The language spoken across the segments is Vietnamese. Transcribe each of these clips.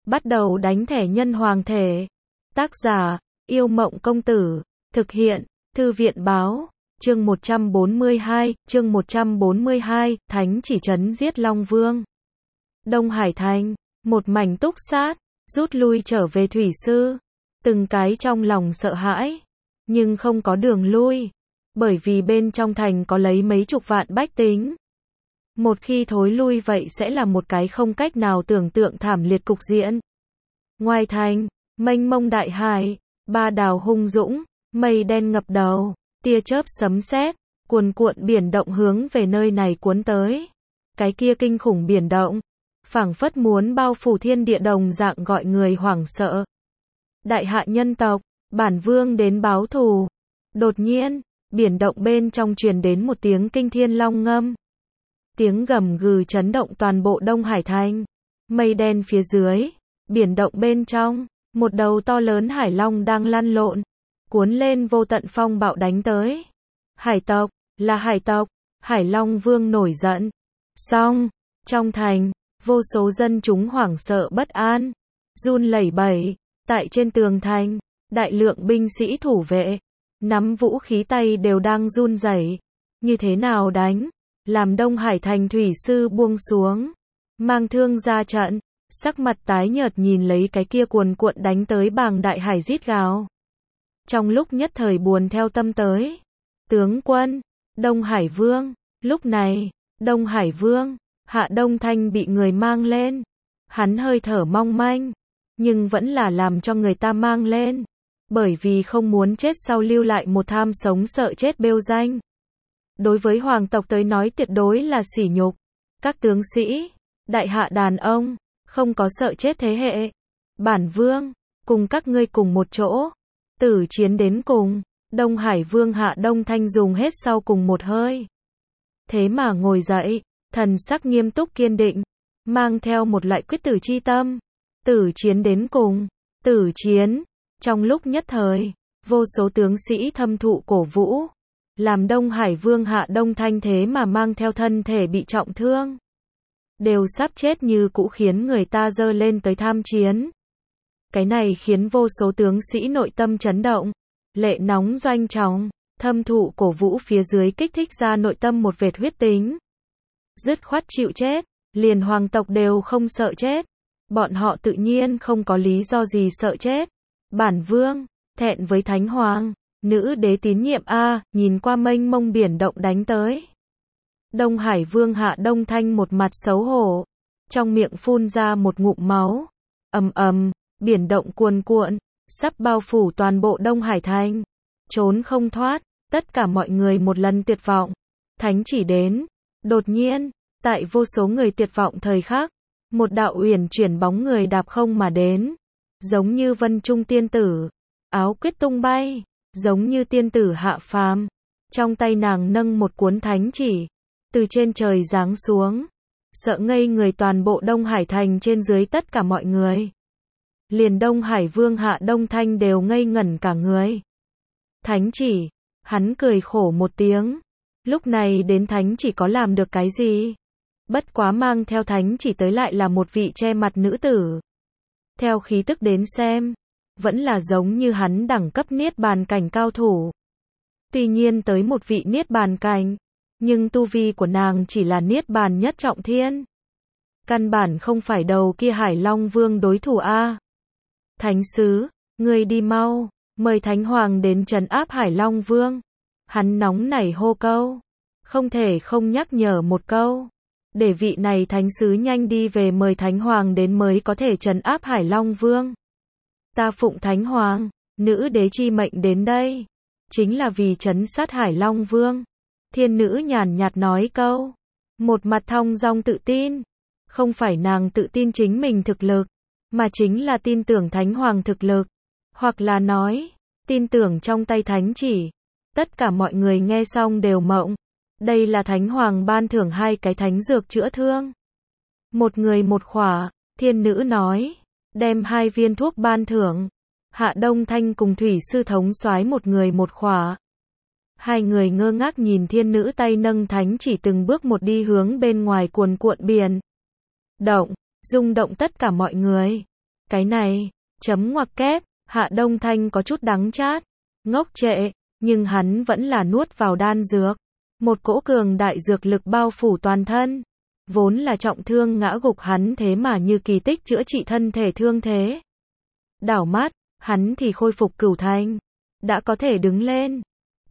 Bắt đầu đánh thẻ nhân hoàng thể. Tác giả, Yêu Mộng Công Tử. Thực hiện, Thư viện Báo. Chương 142, Thánh chỉ trấn giết Long Vương. Đông Hải Thành, một mảnh túc sát, rút lui trở về thủy sư. Từng cái trong lòng sợ hãi, nhưng không có đường lui, bởi vì bên trong thành có lấy mấy chục vạn bách tính. Một khi thối lui vậy sẽ là một cái không cách nào tưởng tượng thảm liệt cục diện. Ngoài thành, mênh mông đại hải, ba đào hung dũng, mây đen ngập đầu, tia chớp sấm sét, cuồn cuộn biển động hướng về nơi này cuốn tới. Cái kia kinh khủng biển động, phảng phất muốn bao phủ thiên địa đồng dạng gọi người hoảng sợ. Đại hạ nhân tộc, bản vương đến báo thù. Đột nhiên, biển động bên trong truyền đến một tiếng kinh thiên long ngâm. Tiếng gầm gừ chấn động toàn bộ Đông Hải Thành. Mây đen phía dưới, biển động bên trong, một đầu to lớn hải long đang lăn lộn, cuốn lên vô tận phong bạo đánh tới. Hải tộc, là hải tộc, Hải Long Vương nổi giận. Xong, trong thành, vô số dân chúng hoảng sợ bất an, run lẩy bẩy. Tại trên tường thành, đại lượng binh sĩ thủ vệ, nắm vũ khí tay đều đang run rẩy. Như thế nào đánh? Làm Đông Hải Thành thủy sư buông xuống, mang thương ra trận, sắc mặt tái nhợt nhìn lấy cái kia cuồn cuộn đánh tới bàng đại hải rít gào. Trong lúc nhất thời buồn theo tâm tới. Tướng quân, Đông Hải Vương. Lúc này, Đông Hải Vương, Hạ Đông Thanh bị người mang lên. Hắn hơi thở mong manh, nhưng vẫn là làm cho người ta mang lên, bởi vì không muốn chết sau lưu lại một tham sống sợ chết bêu danh. Đối với hoàng tộc tới nói tuyệt đối là sỉ nhục. Các tướng sĩ, đại hạ đàn ông, không có sợ chết thế hệ. Bản vương, cùng các ngươi cùng một chỗ, tử chiến đến cùng. Đông Hải Vương Hạ Đông Thanh dùng hết sau cùng một hơi. Thế mà ngồi dậy, thần sắc nghiêm túc kiên định, mang theo một loại quyết tử chi tâm. Tử chiến đến cùng, tử chiến. Trong lúc nhất thời, vô số tướng sĩ thâm thụ cổ vũ, làm Đông Hải Vương Hạ Đông Thanh thế mà mang theo thân thể bị trọng thương, đều sắp chết như cũ khiến người ta giơ lên tới tham chiến. Cái này khiến vô số tướng sĩ nội tâm chấn động, lệ nóng doanh trọng, thâm thụ cổ vũ phía dưới kích thích ra nội tâm một vệt huyết tính. Dứt khoát chịu chết, liền hoàng tộc đều không sợ chết. Bọn họ tự nhiên không có lý do gì sợ chết. Bản vương, thẹn với Thánh Hoàng, nữ đế tín nhiệm a, nhìn qua mênh mông biển động đánh tới. Đông Hải Vương Hạ Đông Thanh một mặt xấu hổ, trong miệng phun ra một ngụm máu. Ầm ầm, biển động cuồn cuộn, sắp bao phủ toàn bộ Đông Hải Thành. Trốn không thoát, tất cả mọi người một lần tuyệt vọng. Thánh chỉ đến. Đột nhiên, tại vô số người tuyệt vọng thời khắc, một đạo uyển chuyển bóng người đạp không mà đến, giống như vân trung tiên tử, áo quyết tung bay, giống như tiên tử hạ phàm. Trong tay nàng nâng một cuốn thánh chỉ, từ trên trời giáng xuống, sợ ngây người toàn bộ Đông Hải Thành trên dưới tất cả mọi người. Liền Đông Hải Vương Hạ Đông Thanh đều ngây ngẩn cả người. Thánh chỉ, hắn cười khổ một tiếng. Lúc này đến thánh chỉ có làm được cái gì? Bất quá mang theo thánh chỉ tới lại là một vị che mặt nữ tử. Theo khí tức đến xem, vẫn là giống như hắn đẳng cấp niết bàn cảnh cao thủ. Tuy nhiên tới một vị niết bàn cảnh, nhưng tu vi của nàng chỉ là niết bàn nhất trọng thiên. Căn bản không phải đầu kia Hải Long Vương đối thủ a. Thánh sứ, ngươi đi mau, mời Thánh Hoàng đến trấn áp Hải Long Vương. Hắn nóng nảy hô câu, không thể không nhắc nhở một câu. Để vị này thánh sứ nhanh đi về mời Thánh Hoàng đến mới có thể trấn áp Hải Long Vương. Ta phụng Thánh Hoàng, nữ đế chi mệnh đến đây, chính là vì trấn sát Hải Long Vương. Thiên nữ nhàn nhạt nói câu, một mặt thong dong tự tin. Không phải nàng tự tin chính mình thực lực, mà chính là tin tưởng Thánh Hoàng thực lực. Hoặc là nói, tin tưởng trong tay thánh chỉ. Tất cả mọi người nghe xong đều mộng. Đây là Thánh Hoàng ban thưởng 2 cái thánh dược chữa thương. Một người một khỏa, thiên nữ nói. Đem 2 viên thuốc ban thưởng. Hạ Đông Thanh cùng thủy sư thống soái một người một khỏa. 2 người ngơ ngác nhìn thiên nữ tay nâng thánh chỉ từng bước một đi hướng bên ngoài cuồn cuộn biển. Động, rung động tất cả mọi người. Cái này, chấm ngoặc kép, Hạ Đông Thanh có chút đắng chát, ngốc trệ, nhưng hắn vẫn là nuốt vào đan dược. Một cỗ cường đại dược lực bao phủ toàn thân. Vốn là trọng thương ngã gục hắn thế mà như kỳ tích chữa trị thân thể thương thế. Đảo mắt, hắn thì khôi phục cửu thành. Đã có thể đứng lên.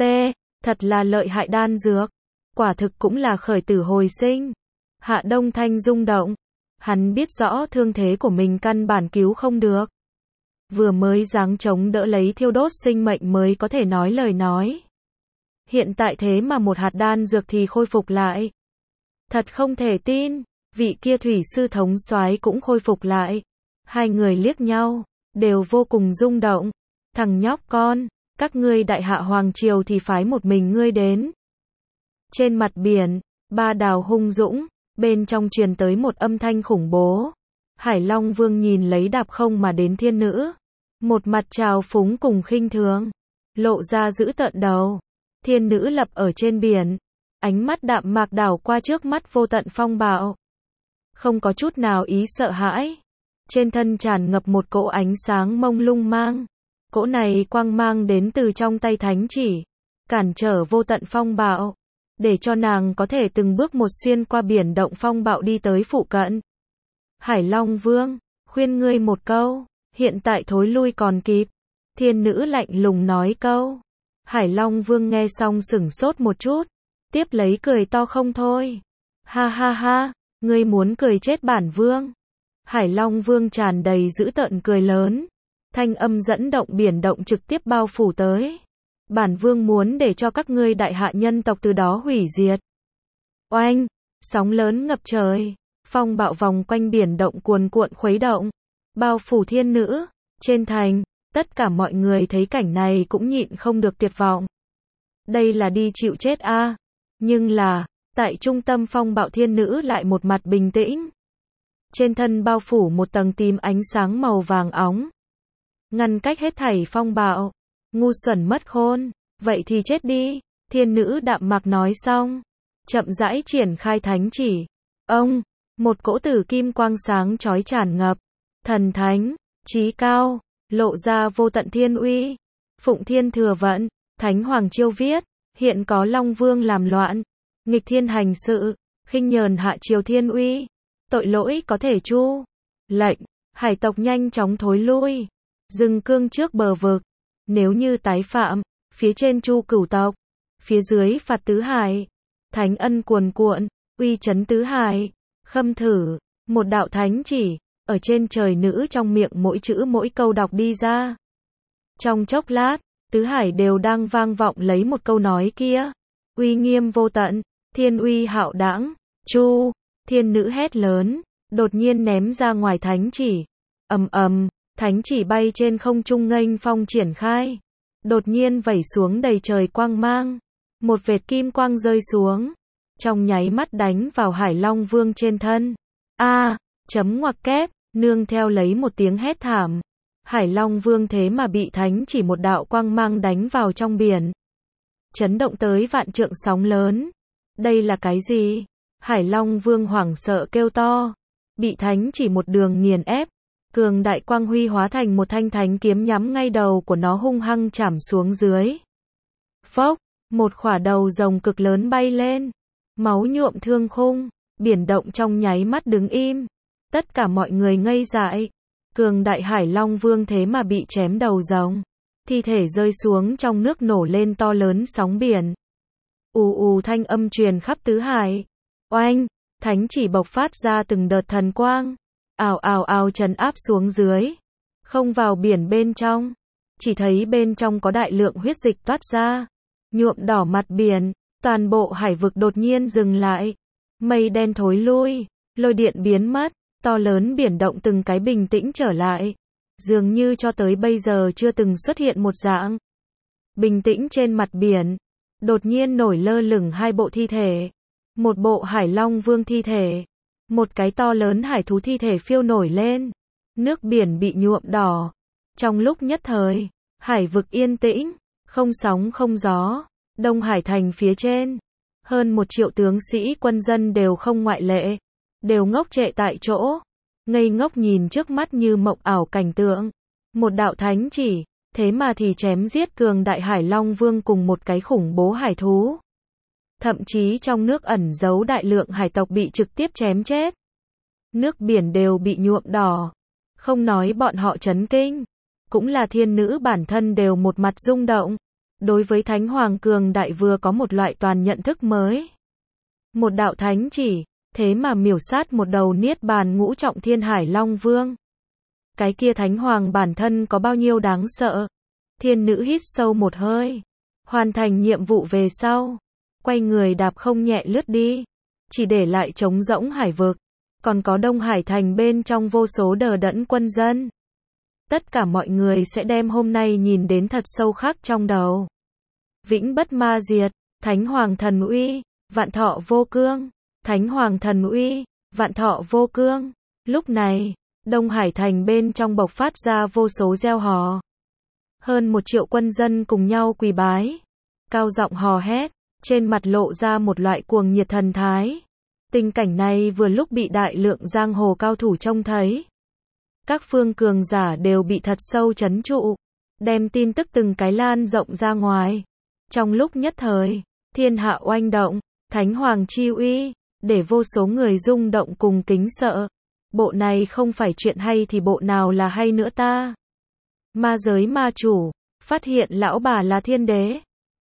Thật là lợi hại đan dược. Quả thực cũng là khởi tử hồi sinh. Hạ Đông Thanh rung động. Hắn biết rõ thương thế của mình căn bản cứu không được. Vừa mới giáng chống đỡ lấy thiêu đốt sinh mệnh mới có thể nói lời nói. Hiện tại thế mà một hạt đan dược thì khôi phục lại. Thật không thể tin, vị kia thủy sư thống soái cũng khôi phục lại. Hai người liếc nhau, đều vô cùng rung động. Thằng nhóc con, các ngươi đại hạ hoàng triều thì phái một mình ngươi đến. Trên mặt biển, ba đào hung dũng, bên trong truyền tới một âm thanh khủng bố. Hải Long Vương nhìn lấy đạp không mà đến thiên nữ. Một mặt trào phúng cùng khinh thường, lộ ra giữ tợn đầu. Thiên nữ lập ở trên biển. Ánh mắt đạm mạc đảo qua trước mắt vô tận phong bạo. Không có chút nào ý sợ hãi. Trên thân tràn ngập một cỗ ánh sáng mông lung mang. Cỗ này quang mang đến từ trong tay thánh chỉ. Cản trở vô tận phong bạo. Để cho nàng có thể từng bước một xuyên qua biển động phong bạo đi tới phụ cận. Hải Long Vương, khuyên ngươi một câu. Hiện tại thối lui còn kịp. Thiên nữ lạnh lùng nói câu. Hải Long Vương nghe xong sửng sốt một chút. Tiếp lấy cười to không thôi. Ha ha ha, ngươi muốn cười chết bản vương. Hải Long Vương tràn đầy dữ tợn cười lớn. Thanh âm dẫn động biển động trực tiếp bao phủ tới. Bản vương muốn để cho các ngươi đại hạ nhân tộc từ đó hủy diệt. Oanh, sóng lớn ngập trời. Phong bạo vòng quanh biển động cuồn cuộn khuấy động. Bao phủ thiên nữ. Trên thành, tất cả mọi người thấy cảnh này cũng nhịn không được tuyệt vọng. Đây là đi chịu chết a. Nhưng là, tại trung tâm phong bạo thiên nữ lại một mặt bình tĩnh. Trên thân bao phủ một tầng tím ánh sáng màu vàng óng. Ngăn cách hết thảy phong bạo. Ngu xuẩn mất khôn. Vậy thì chết đi. Thiên nữ đạm mạc nói xong. Chậm rãi triển khai thánh chỉ. Ông, một cỗ tử kim quang sáng chói tràn ngập. Thần thánh, chí cao, lộ ra vô tận thiên uy. Phụng thiên thừa vận, Thánh Hoàng Chiêu viết. Hiện có Long Vương làm loạn, nghịch thiên hành sự, khinh nhờn hạ triều thiên uy, tội lỗi có thể chu. Lệnh, hải tộc nhanh chóng thối lui, dừng cương trước bờ vực. Nếu như tái phạm, phía trên chu cửu tộc, phía dưới phạt tứ hải. Thánh ân cuồn cuộn, uy chấn tứ hải. Khâm thử, một đạo thánh chỉ, ở trên trời nữ trong miệng mỗi chữ mỗi câu đọc đi ra. Trong chốc lát, tứ hải đều đang vang vọng lấy một câu nói kia. Uy nghiêm vô tận, thiên uy hạo đãng, chu, thiên nữ hét lớn, đột nhiên ném ra ngoài thánh chỉ. Ầm ầm, thánh chỉ bay trên không trung nghênh phong triển khai. Đột nhiên vẩy xuống đầy trời quang mang. Một vệt kim quang rơi xuống. Trong nháy mắt đánh vào Hải Long Vương trên thân. Chấm ngoặc kép, nương theo lấy một tiếng hét thảm. Hải Long Vương thế mà bị thánh chỉ một đạo quang mang đánh vào trong biển. Chấn động tới vạn trượng sóng lớn. Đây là cái gì? Hải Long Vương hoảng sợ kêu to. Bị thánh chỉ một đường nghiền ép. Cường đại quang huy hóa thành một thanh thánh kiếm nhắm ngay đầu của nó hung hăng chảm xuống dưới. Phốc, một khỏa đầu rồng cực lớn bay lên. Máu nhuộm thương khung. Biển động trong nháy mắt đứng im. Tất cả mọi người ngây dại. Cường đại Hải Long Vương thế mà bị chém đầu rồng. Thi thể rơi xuống trong nước nổ lên to lớn sóng biển. Ù ù thanh âm truyền khắp tứ hải. Oanh, thánh chỉ bộc phát ra từng đợt thần quang. Ào ào ào trấn áp xuống dưới. Không vào biển bên trong. Chỉ thấy bên trong có đại lượng huyết dịch toát ra. Nhuộm đỏ mặt biển. Toàn bộ hải vực đột nhiên dừng lại. Mây đen thối lui. Lôi điện biến mất. To lớn biển động từng cái bình tĩnh trở lại. Dường như cho tới bây giờ chưa từng xuất hiện một dạng. Bình tĩnh trên mặt biển. Đột nhiên nổi lơ lửng hai bộ thi thể. Một bộ Hải Long Vương thi thể. Một cái to lớn hải thú thi thể phiêu nổi lên. Nước biển bị nhuộm đỏ. Trong lúc nhất thời, hải vực yên tĩnh. Không sóng không gió. Đông Hải thành phía trên. Hơn 1 triệu tướng sĩ quân dân đều không ngoại lệ. Đều ngốc trệ tại chỗ. ngây ngốc nhìn trước mắt như mộng ảo cảnh tượng. Một đạo thánh chỉ, thế mà thì chém giết cường đại Hải Long Vương cùng một cái khủng bố hải thú. Thậm chí trong nước ẩn giấu đại lượng hải tộc bị trực tiếp chém chết. Nước biển đều bị nhuộm đỏ. Không nói bọn họ chấn kinh, cũng là thiên nữ bản thân đều một mặt rung động. Đối với Thánh Hoàng cường đại vừa có một loại toàn nhận thức mới. Một đạo thánh chỉ, thế mà miểu sát một đầu niết bàn ngũ trọng thiên Hải Long Vương. Cái kia Thánh Hoàng bản thân có bao nhiêu đáng sợ. Thiên nữ hít sâu một hơi. Hoàn thành nhiệm vụ về sau. Quay người đạp không nhẹ lướt đi. Chỉ để lại trống rỗng hải vực. Còn có Đông Hải thành bên trong vô số đờ đẫn quân dân. Tất cả mọi người sẽ đem hôm nay nhìn đến thật sâu khắc trong đầu. Vĩnh bất ma diệt, Thánh Hoàng thần uy, vạn thọ vô cương. Thánh Hoàng thần uy, vạn thọ vô cương. Lúc này, Đông Hải thành bên trong bộc phát ra vô số reo hò. Hơn 1 triệu quân dân cùng nhau quỳ bái. Cao giọng hò hét, trên mặt lộ ra một loại cuồng nhiệt thần thái. Tình cảnh này vừa lúc bị đại lượng giang hồ cao thủ trông thấy. Các phương cường giả đều bị thật sâu chấn trụ, đem tin tức từng cái lan rộng ra ngoài. Trong lúc nhất thời, thiên hạ oanh động, Thánh Hoàng chi uy, để vô số người rung động cùng kính sợ. Bộ này không phải chuyện hay thì bộ nào là hay nữa ta? Ma giới ma chủ, phát hiện lão bà là thiên đế.